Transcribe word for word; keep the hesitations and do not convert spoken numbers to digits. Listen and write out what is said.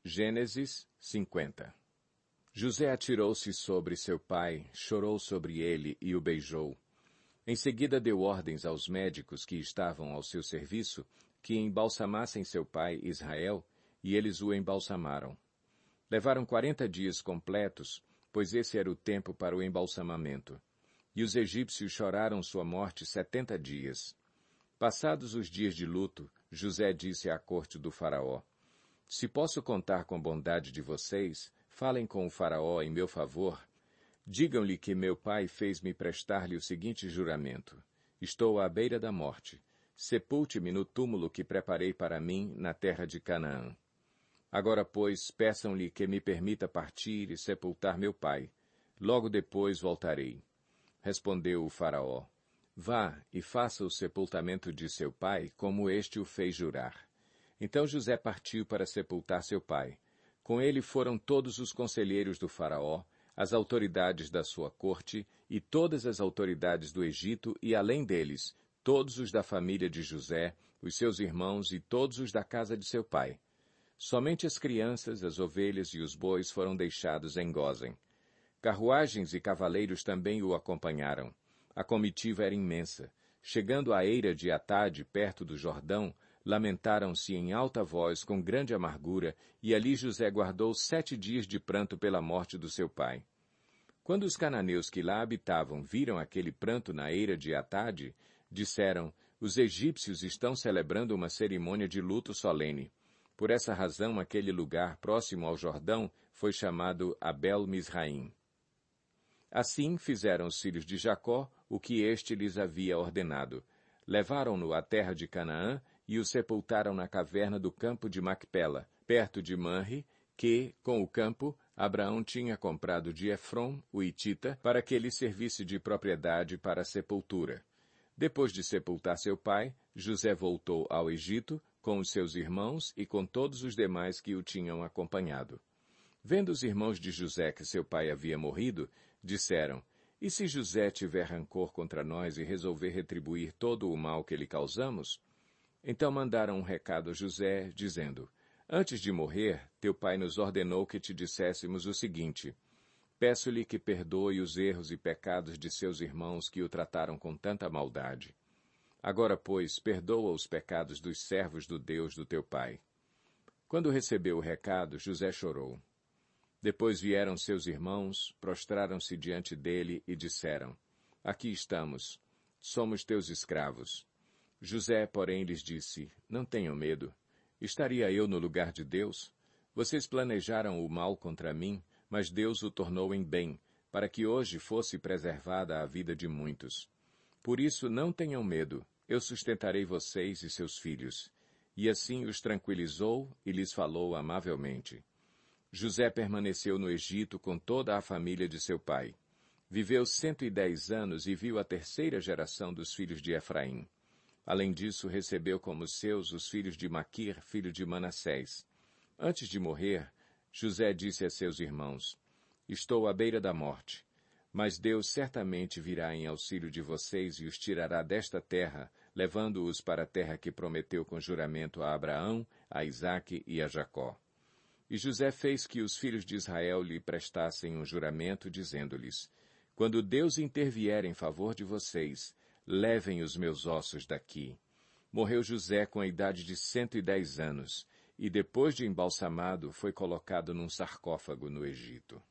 Gênesis cinquenta. José atirou-se sobre seu pai, chorou sobre ele e o beijou. Em seguida deu ordens aos médicos que estavam ao seu serviço que embalsamassem seu pai Israel, e eles o embalsamaram. Levaram quarenta dias completos, pois esse era o tempo para o embalsamamento. E os egípcios choraram sua morte setenta dias. Passados os dias de luto, José disse à corte do faraó: Se posso contar com a bondade de vocês, falem com o faraó em meu favor. Digam-lhe que meu pai fez-me prestar-lhe o seguinte juramento: Estou à beira da morte. Sepulte-me no túmulo que preparei para mim na terra de Canaã. Agora, pois, peçam-lhe que me permita partir e sepultar meu pai. Logo depois voltarei. Respondeu o faraó: Vá e faça o sepultamento de seu pai, como este o fez jurar. Então José partiu para sepultar seu pai. Com ele foram todos os conselheiros do faraó, as autoridades da sua corte e todas as autoridades do Egito, e além deles, todos os da família de José, os seus irmãos e todos os da casa de seu pai. Somente as crianças, as ovelhas e os bois foram deixados em Gósen. Carruagens e cavaleiros também o acompanharam. A comitiva era imensa. Chegando à eira de Atade, perto do Jordão, lamentaram-se em alta voz com grande amargura, e ali José guardou sete dias de pranto pela morte do seu pai. Quando os cananeus que lá habitavam viram aquele pranto na eira de Atade, disseram: Os egípcios estão celebrando uma cerimônia de luto solene. Por essa razão, aquele lugar próximo ao Jordão foi chamado Abel-Misraim. Assim fizeram os filhos de Jacó o que este lhes havia ordenado. Levaram-no à terra de Canaã e o sepultaram na caverna do campo de Macpela, perto de Manre, que, com o campo, Abraão tinha comprado de Efron, o hitita, para que lhe servisse de propriedade para a sepultura. Depois de sepultar seu pai, José voltou ao Egito, com os seus irmãos e com todos os demais que o tinham acompanhado. Vendo os irmãos de José que seu pai havia morrido, disseram: E se José tiver rancor contra nós e resolver retribuir todo o mal que lhe causamos? Então mandaram um recado a José, dizendo: Antes de morrer, teu pai nos ordenou que te disséssemos o seguinte: Peço-lhe que perdoe os erros e pecados de seus irmãos que o trataram com tanta maldade. Agora, pois, perdoa os pecados dos servos do Deus do teu pai. Quando recebeu o recado, José chorou. Depois vieram seus irmãos, prostraram-se diante dele e disseram: Aqui estamos, somos teus escravos. José, porém, lhes disse: Não tenham medo. Estaria eu no lugar de Deus? Vocês planejaram o mal contra mim, mas Deus o tornou em bem, para que hoje fosse preservada a vida de muitos. Por isso, não tenham medo, eu sustentarei vocês e seus filhos. E assim os tranquilizou e lhes falou amavelmente. José permaneceu no Egito com toda a família de seu pai. Viveu cento e dez anos e viu a terceira geração dos filhos de Efraim. Além disso, recebeu como seus os filhos de Maquir, filho de Manassés. Antes de morrer, José disse a seus irmãos: Estou à beira da morte, mas Deus certamente virá em auxílio de vocês e os tirará desta terra, levando-os para a terra que prometeu com juramento a Abraão, a Isaque e a Jacó. E José fez que os filhos de Israel lhe prestassem um juramento, dizendo-lhes: Quando Deus intervier em favor de vocês, levem os meus ossos daqui. Morreu José com a idade de cento e dez anos, e depois de embalsamado foi colocado num sarcófago no Egito.